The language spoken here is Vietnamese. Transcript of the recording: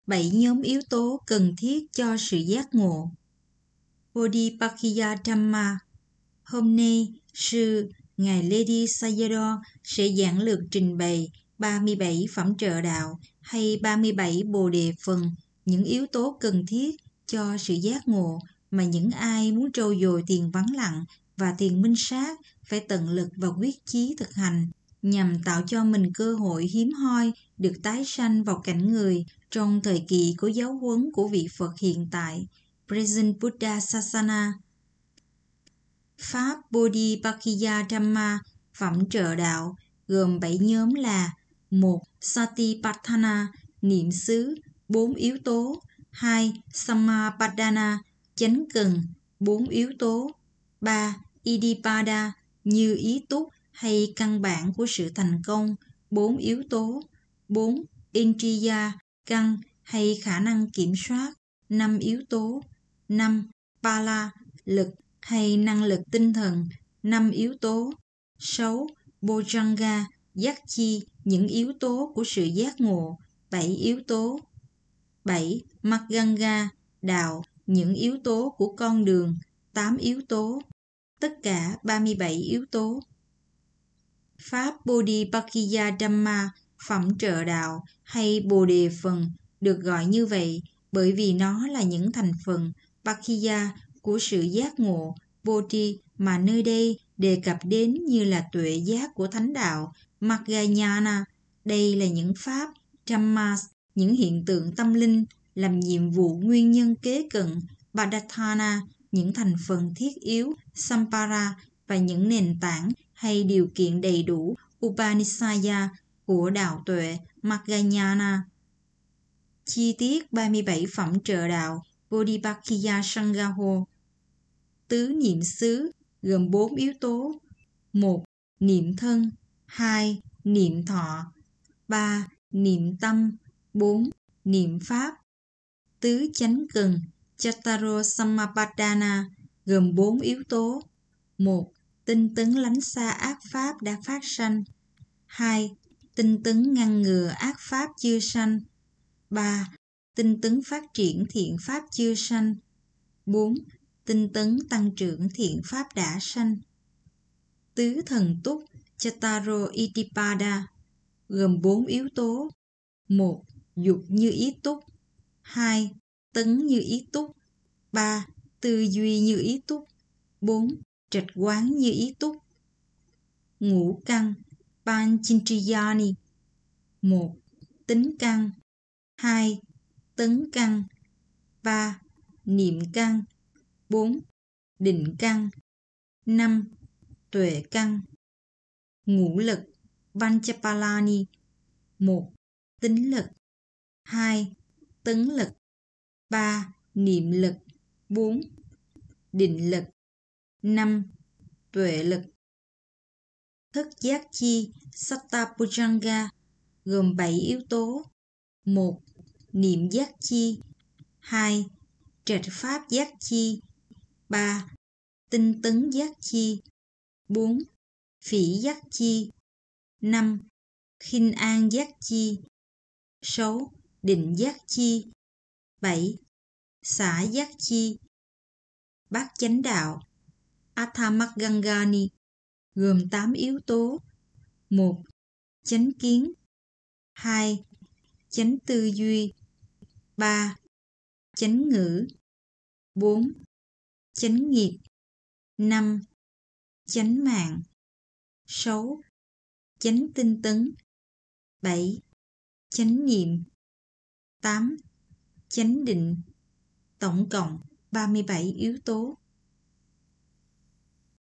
7 nhóm yếu tố cần thiết cho sự giác ngộ. Bodhipakkhya Dhamma. Hôm nay, sư Ngài Ledi Sayadaw sẽ giảng lược trình bày 37 phẩm trợ đạo hay 37 bồ đề phần, những yếu tố cần thiết cho sự giác ngộ mà những ai muốn trau dồi thiền vắng lặng và thiền minh sát phải tận lực và quyết chí thực hành, nhằm tạo cho mình cơ hội hiếm hoi được tái sanh vào cảnh người trong thời kỳ của giáo huấn của vị Phật hiện tại, Present Buddha Sasana. Pháp Bodhipakkhya Dhamma, phẩm trợ đạo, gồm 7 nhóm là: 1. Satipatthana, niệm xứ, 4 yếu tố. 2. Sammapadana, chánh cần, 4 yếu tố. 3. Iddhipada, như ý túc hay căn bản của sự thành công, 4 yếu tố. 4. Indriya, căn hay khả năng kiểm soát, 5 yếu tố. 5. Pala, lực hay năng lực tinh thần, 5 yếu tố. 6. Bojjhanga, giác chi, những yếu tố của sự giác ngộ, 7 yếu tố. 7. Maganga, đạo, những yếu tố của con đường, 8 yếu tố. Tất cả 37 yếu tố. Pháp Bodhipakkhya Dhamma, phẩm trợ đạo hay bồ đề phần, được gọi như vậy bởi vì nó là những thành phần Pakkhya của sự giác ngộ, Bodhi, mà nơi đây đề cập đến như là tuệ giác của thánh đạo, Mahayana. Đây là những pháp, Dhammas, những hiện tượng tâm linh, làm nhiệm vụ nguyên nhân kế cận, Padatthana, những thành phần thiết yếu, Sampara, và những nền tảng hay điều kiện đầy đủ, Upanishaya, của đạo tuệ, Mahayana. Chi tiết 37 phẩm trợ đạo Bodhipakkhya Sanghaho. Tứ niệm xứ gồm 4 yếu tố. 1. Niệm thân. 2. Niệm thọ. 3. Niệm tâm. 4. Niệm pháp. Tứ chánh cần Chattaro Sammapadana gồm 4 yếu tố. 1. Tinh tấn lánh xa ác pháp đã phát sanh. 2. Tinh tấn ngăn ngừa ác pháp chưa sanh. 3. Tinh tấn phát triển thiện pháp chưa sanh. 4. Tinh tấn tăng trưởng thiện pháp đã sanh. Tứ thần túc Chattaro Iddhipada gồm 4 yếu tố. 1. Dục như ý túc. 2. Tấn như ý túc. 3. Tư duy như ý túc. 4. Trạch quán như ý túc. Ngũ căn Panchindriyani. 1. Tính căn. 2. Tấn căn. 3. Niệm căn. 4. Định căn. 5. Tuệ căn. Ngũ lực Panchapalani. 1. Tính lực. 2. Tấn lực. 3. Niệm lực. 4. Định lực. 5. Tuệ lực. Thức giác chi Sattapujanga gồm 7 yếu tố. 1. Niệm giác chi. 2. Trạch pháp giác chi. 3. Tinh tấn giác chi. 4. Phỉ giác chi. 5. Khinh an giác chi. 6. Định giác chi. 7. Xả giác chi. Bát chánh đạo Athamagangani gồm 8 yếu tố. 1. Chánh kiến. 2. Chánh tư duy. 3. Chánh ngữ. 4. Chánh nghiệp. 5. Chánh mạng. 6. Chánh tinh tấn. 7. Chánh niệm. 8. Chánh định. Tổng cộng 37 yếu tố.